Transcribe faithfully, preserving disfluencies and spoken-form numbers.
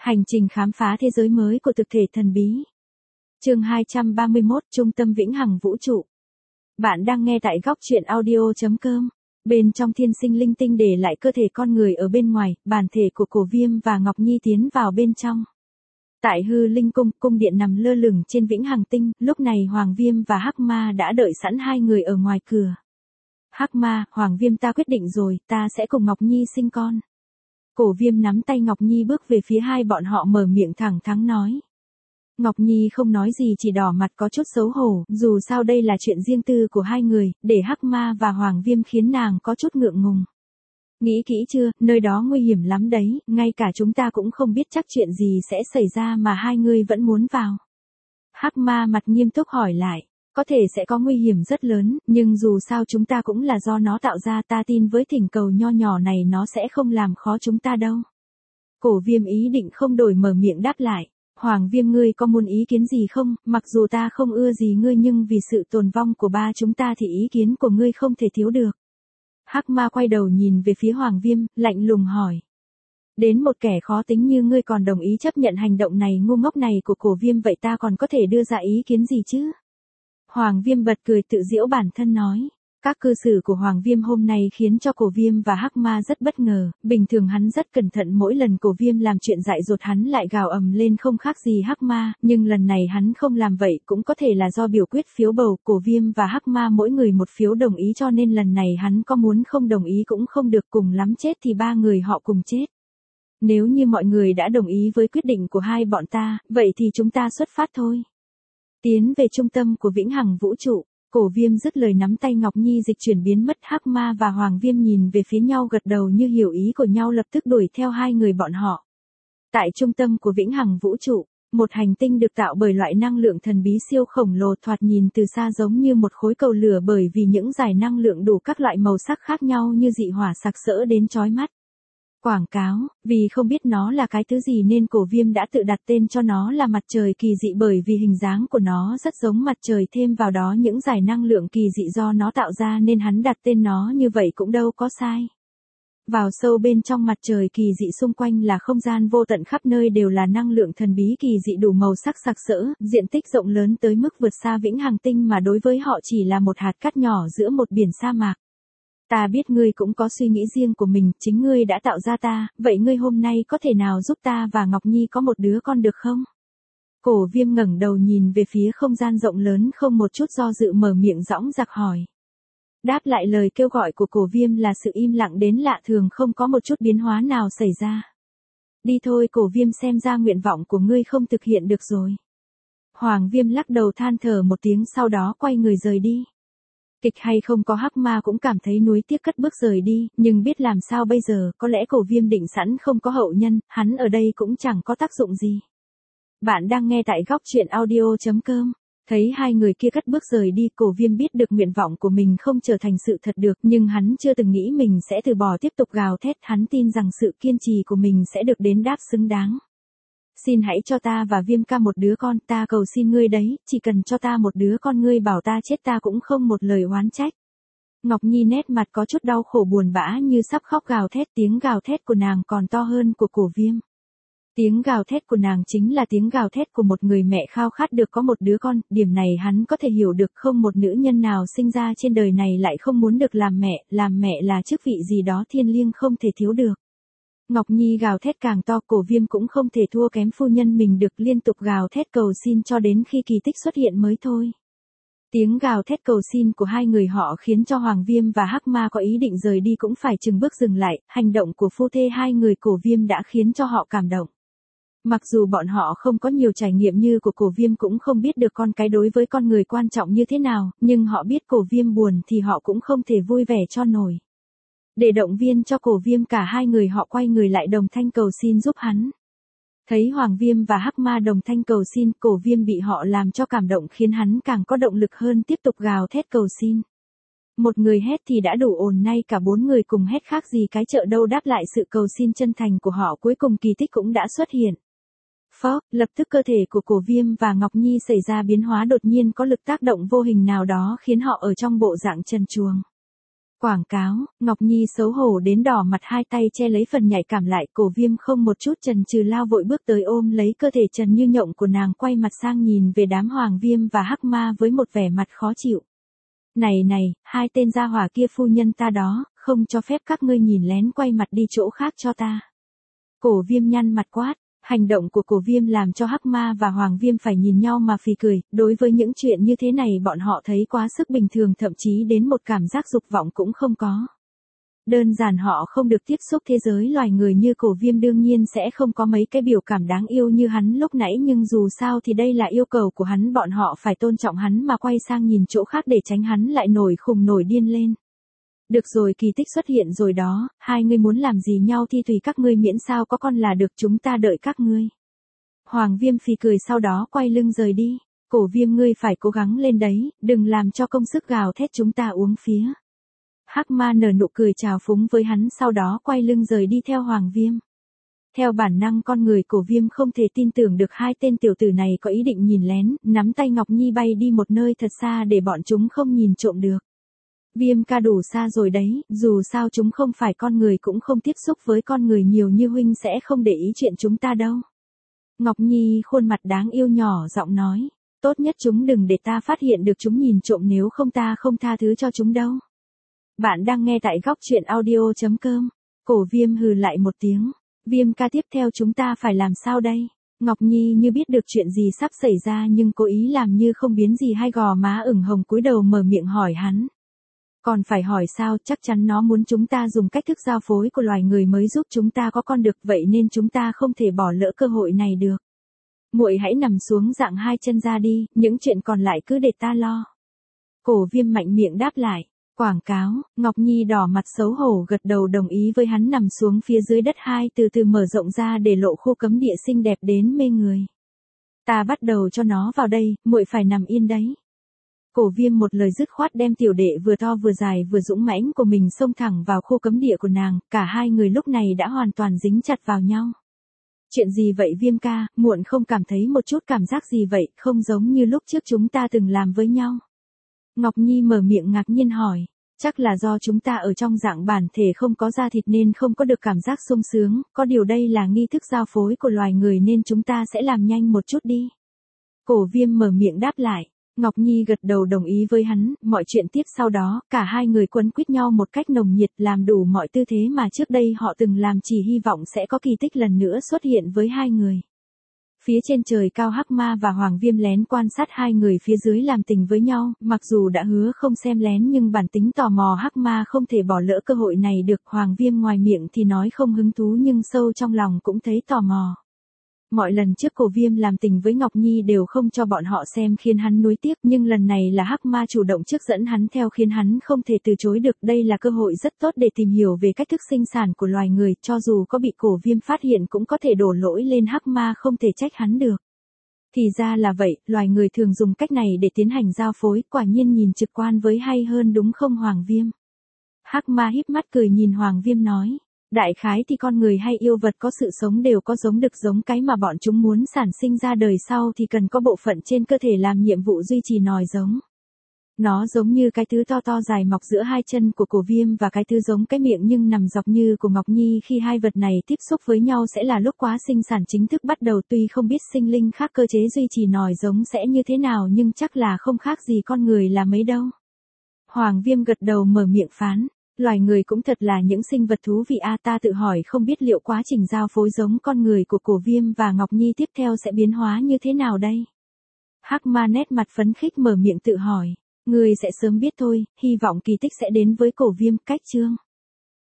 Hành trình khám phá thế giới mới của thực thể thần bí. Chương hai trăm ba mươi mốt, Trung tâm vĩnh hằng vũ trụ. Bạn đang nghe tại góc truyện audio chấm com. Bên trong thiên sinh linh tinh để lại cơ thể con người ở bên ngoài, bản thể của Cổ Viêm và Ngọc Nhi tiến vào bên trong. Tại Hư Linh cung, cung điện nằm lơ lửng trên vĩnh hằng tinh, lúc này Hoàng Viêm và Hắc Ma đã đợi sẵn hai người ở ngoài cửa. Hắc Ma, Hoàng Viêm ta quyết định rồi, ta sẽ cùng Ngọc Nhi sinh con. Cổ Viêm nắm tay Ngọc Nhi bước về phía hai bọn họ mở miệng thẳng thắn nói. Ngọc Nhi không nói gì chỉ đỏ mặt có chút xấu hổ, dù sao đây là chuyện riêng tư của hai người, để Hắc Ma và Hoàng Viêm khiến nàng có chút ngượng ngùng. Nghĩ kỹ chưa, nơi đó nguy hiểm lắm đấy, ngay cả chúng ta cũng không biết chắc chuyện gì sẽ xảy ra mà hai người vẫn muốn vào. Hắc Ma mặt nghiêm túc hỏi lại. Có thể sẽ có nguy hiểm rất lớn, nhưng dù sao chúng ta cũng là do nó tạo ra, ta tin với thỉnh cầu nho nhỏ này nó sẽ không làm khó chúng ta đâu. Cổ Viêm ý định không đổi mở miệng đáp lại. Hoàng Viêm, ngươi có muốn ý kiến gì không, mặc dù ta không ưa gì ngươi nhưng vì sự tồn vong của ba chúng ta thì ý kiến của ngươi không thể thiếu được. Hắc Ma quay đầu nhìn về phía Hoàng Viêm, lạnh lùng hỏi. Đến một kẻ khó tính như ngươi còn đồng ý chấp nhận hành động này ngu ngốc này của Cổ Viêm, vậy ta còn có thể đưa ra ý kiến gì chứ? Hoàng Viêm bật cười tự giễu bản thân nói. Các cư xử của Hoàng Viêm hôm nay khiến cho Cổ Viêm và Hắc Ma rất bất ngờ, bình thường hắn rất cẩn thận, mỗi lần Cổ Viêm làm chuyện dại dột hắn lại gào ầm lên không khác gì Hắc Ma, nhưng lần này hắn không làm vậy, cũng có thể là do biểu quyết phiếu bầu, Cổ Viêm và Hắc Ma mỗi người một phiếu đồng ý, cho nên lần này hắn có muốn không đồng ý cũng không được, cùng lắm chết thì ba người họ cùng chết. Nếu như mọi người đã đồng ý với quyết định của hai bọn ta, vậy thì chúng ta xuất phát thôi. Tiến về trung tâm của vĩnh hằng vũ trụ. Cổ Viêm dứt lời nắm tay Ngọc Nhi dịch chuyển biến mất. Hắc Ma và Hoàng Viêm nhìn về phía nhau gật đầu như hiểu ý của nhau, lập tức đuổi theo hai người bọn họ. Tại trung tâm của vĩnh hằng vũ trụ, một hành tinh được tạo bởi loại năng lượng thần bí siêu khổng lồ, thoạt nhìn từ xa giống như một khối cầu lửa bởi vì những dải năng lượng đủ các loại màu sắc khác nhau như dị hỏa sặc sỡ đến chói mắt. Quảng cáo, vì không biết nó là cái thứ gì nên Cổ Viêm đã tự đặt tên cho nó là mặt trời kỳ dị, bởi vì hình dáng của nó rất giống mặt trời, thêm vào đó những dải năng lượng kỳ dị do nó tạo ra nên hắn đặt tên nó như vậy cũng đâu có sai. Vào sâu bên trong mặt trời kỳ dị, xung quanh là không gian vô tận, khắp nơi đều là năng lượng thần bí kỳ dị đủ màu sắc sặc sỡ, diện tích rộng lớn tới mức vượt xa vĩnh hằng tinh mà đối với họ chỉ là một hạt cát nhỏ giữa một biển sa mạc. Ta biết ngươi cũng có suy nghĩ riêng của mình, chính ngươi đã tạo ra ta, vậy ngươi hôm nay có thể nào giúp ta và Ngọc Nhi có một đứa con được không? Cổ Viêm ngẩng đầu nhìn về phía không gian rộng lớn, không một chút do dự mở miệng dõng dạc hỏi. Đáp lại lời kêu gọi của Cổ Viêm là sự im lặng đến lạ thường, không có một chút biến hóa nào xảy ra. Đi thôi Cổ Viêm, xem ra nguyện vọng của ngươi không thực hiện được rồi. Hoàng Viêm lắc đầu than thở một tiếng, sau đó quay người rời đi. Kịch hay không có, Hắc Ma cũng cảm thấy nuối tiếc cất bước rời đi, nhưng biết làm sao bây giờ, có lẽ Cổ Viêm định sẵn không có hậu nhân, hắn ở đây cũng chẳng có tác dụng gì. Bạn đang nghe tại góc truyện audio chấm com. Thấy hai người kia cất bước rời đi, Cổ Viêm biết được nguyện vọng của mình không trở thành sự thật được, nhưng hắn chưa từng nghĩ mình sẽ từ bỏ, tiếp tục gào thét, hắn tin rằng sự kiên trì của mình sẽ được đền đáp xứng đáng. Xin hãy cho ta và Viêm ca một đứa con, ta cầu xin ngươi đấy, chỉ cần cho ta một đứa con, ngươi bảo ta chết ta cũng không một lời oán trách. Ngọc Nhi nét mặt có chút đau khổ buồn bã như sắp khóc, gào thét, tiếng gào thét của nàng còn to hơn của Cổ Viêm. Tiếng gào thét của nàng chính là tiếng gào thét của một người mẹ khao khát được có một đứa con, điểm này hắn có thể hiểu được, không một nữ nhân nào sinh ra trên đời này lại không muốn được làm mẹ, làm mẹ là chức vị gì đó thiêng liêng không thể thiếu được. Ngọc Nhi gào thét càng to, Cổ Viêm cũng không thể thua kém phu nhân mình được, liên tục gào thét cầu xin cho đến khi kỳ tích xuất hiện mới thôi. Tiếng gào thét cầu xin của hai người họ khiến cho Hoàng Viêm và Hắc Ma có ý định rời đi cũng phải chừng bước dừng lại, hành động của phu thê hai người Cổ Viêm đã khiến cho họ cảm động. Mặc dù bọn họ không có nhiều trải nghiệm như của Cổ Viêm, cũng không biết được con cái đối với con người quan trọng như thế nào, nhưng họ biết Cổ Viêm buồn thì họ cũng không thể vui vẻ cho nổi. Để động viên cho Cổ Viêm, cả hai người họ quay người lại đồng thanh cầu xin giúp hắn. Thấy Hoàng Viêm và Hắc Ma đồng thanh cầu xin, Cổ Viêm bị họ làm cho cảm động khiến hắn càng có động lực hơn tiếp tục gào thét cầu xin. Một người hét thì đã đủ ồn, nay cả bốn người cùng hét khác gì cái chợ đâu, đáp lại sự cầu xin chân thành của họ, cuối cùng kỳ tích cũng đã xuất hiện. Phó, lập tức cơ thể của Cổ Viêm và Ngọc Nhi xảy ra biến hóa, đột nhiên có lực tác động vô hình nào đó khiến họ ở trong bộ dạng trần truồng. Quảng cáo, Ngọc Nhi xấu hổ đến đỏ mặt, hai tay che lấy phần nhạy cảm lại, Cổ Viêm không một chút chần chừ lao vội bước tới ôm lấy cơ thể trần như nhộng của nàng, quay mặt sang nhìn về đám Hoàng Viêm và Hắc Ma với một vẻ mặt khó chịu. Này này, hai tên gia hỏa kia phu nhân ta đó, không cho phép các ngươi nhìn lén, quay mặt đi chỗ khác cho ta. Cổ Viêm nhăn mặt quát. Hành động của Cổ Viêm làm cho Hắc Ma và Hoàng Viêm phải nhìn nhau mà phì cười, đối với những chuyện như thế này bọn họ thấy quá sức bình thường, thậm chí đến một cảm giác dục vọng cũng không có. Đơn giản họ không được tiếp xúc thế giới loài người như Cổ Viêm, đương nhiên sẽ không có mấy cái biểu cảm đáng yêu như hắn lúc nãy, nhưng dù sao thì đây là yêu cầu của hắn, bọn họ phải tôn trọng hắn mà quay sang nhìn chỗ khác để tránh hắn lại nổi khùng nổi điên lên. Được rồi, kỳ tích xuất hiện rồi đó, hai ngươi muốn làm gì nhau thì tùy các ngươi, miễn sao có con là được, chúng ta đợi các ngươi. Hoàng Viêm phì cười sau đó quay lưng rời đi. Cổ Viêm, ngươi phải cố gắng lên đấy, đừng làm cho công sức gào thét chúng ta uống phía. Hắc Ma nở nụ cười chào phúng với hắn, sau đó quay lưng rời đi theo Hoàng Viêm. Theo bản năng con người, Cổ Viêm không thể tin tưởng được hai tên tiểu tử này có ý định nhìn lén, nắm tay Ngọc Nhi bay đi một nơi thật xa để bọn chúng không nhìn trộm được. Viêm ca đủ xa rồi đấy, dù sao chúng không phải con người, cũng không tiếp xúc với con người nhiều như huynh, sẽ không để ý chuyện chúng ta đâu. Ngọc Nhi khuôn mặt đáng yêu nhỏ giọng nói, tốt nhất chúng đừng để ta phát hiện được chúng nhìn trộm, nếu không ta không tha thứ cho chúng đâu. Bạn đang nghe tại góc truyện audio chấm com. Cổ Viêm hừ lại một tiếng. Viêm ca, tiếp theo chúng ta phải làm sao đây? Ngọc Nhi như biết được chuyện gì sắp xảy ra nhưng cố ý làm như không biến gì, hai gò má ửng hồng cúi đầu mở miệng hỏi hắn. Còn phải hỏi sao, chắc chắn nó muốn chúng ta dùng cách thức giao phối của loài người mới giúp chúng ta có con được, vậy nên chúng ta không thể bỏ lỡ cơ hội này được. Muội hãy nằm xuống dạng hai chân ra đi, những chuyện còn lại cứ để ta lo. Cổ Viêm mạnh miệng đáp lại. Quảng cáo, Ngọc Nhi đỏ mặt xấu hổ gật đầu đồng ý với hắn, nằm xuống phía dưới đất, hai từ từ mở rộng ra để lộ khu cấm địa xinh đẹp đến mê người. Ta bắt đầu cho nó vào đây, muội phải nằm yên đấy. Cổ Viêm một lời dứt khoát đem tiểu đệ vừa to vừa dài vừa dũng mãnh của mình xông thẳng vào khu cấm địa của nàng, cả hai người lúc này đã hoàn toàn dính chặt vào nhau. Chuyện gì vậy Viêm ca, muộn không cảm thấy một chút cảm giác gì vậy, không giống như lúc trước chúng ta từng làm với nhau. Ngọc Nhi mở miệng ngạc nhiên hỏi, chắc là do chúng ta ở trong dạng bản thể không có da thịt nên không có được cảm giác sung sướng, có điều đây là nghi thức giao phối của loài người nên chúng ta sẽ làm nhanh một chút đi. Cổ Viêm mở miệng đáp lại. Ngọc Nhi gật đầu đồng ý với hắn, mọi chuyện tiếp sau đó, cả hai người quấn quýt nhau một cách nồng nhiệt, làm đủ mọi tư thế mà trước đây họ từng làm, chỉ hy vọng sẽ có kỳ tích lần nữa xuất hiện với hai người. Phía trên trời cao, Hắc Ma và Hoàng Viêm lén quan sát hai người phía dưới làm tình với nhau, mặc dù đã hứa không xem lén nhưng bản tính tò mò Hắc Ma không thể bỏ lỡ cơ hội này được. Hoàng Viêm ngoài miệng thì nói không hứng thú nhưng sâu trong lòng cũng thấy tò mò. Mọi lần trước Cổ Viêm làm tình với Ngọc Nhi đều không cho bọn họ xem khiến hắn nuối tiếc, nhưng lần này là Hắc Ma chủ động trước dẫn hắn theo khiến hắn không thể từ chối được. Đây là cơ hội rất tốt để tìm hiểu về cách thức sinh sản của loài người, cho dù có bị Cổ Viêm phát hiện cũng có thể đổ lỗi lên Hắc Ma, không thể trách hắn được. Thì ra là vậy, loài người thường dùng cách này để tiến hành giao phối, quả nhiên nhìn trực quan với hay hơn đúng không Hoàng Viêm? Hắc Ma híp mắt cười nhìn Hoàng Viêm nói. Đại khái thì con người hay yêu vật có sự sống đều có giống được giống cái mà bọn chúng muốn sản sinh ra đời sau thì cần có bộ phận trên cơ thể làm nhiệm vụ duy trì nòi giống. Nó giống như cái thứ to to dài mọc giữa hai chân của Cổ Viêm và cái thứ giống cái miệng nhưng nằm dọc như của Ngọc Nhi, khi hai vật này tiếp xúc với nhau sẽ là lúc quá sinh sản chính thức bắt đầu. Tuy không biết sinh linh khác cơ chế duy trì nòi giống sẽ như thế nào nhưng chắc là không khác gì con người là mấy đâu. Hoàng Viêm gật đầu mở miệng phán. Loài người cũng thật là những sinh vật thú vị a, ta tự hỏi không biết liệu quá trình giao phối giống con người của Cổ Viêm và Ngọc Nhi tiếp theo sẽ biến hóa như thế nào đây? Hắc Ma nét mặt phấn khích mở miệng tự hỏi, ngươi sẽ sớm biết thôi, hy vọng kỳ tích sẽ đến với Cổ Viêm. Cách chương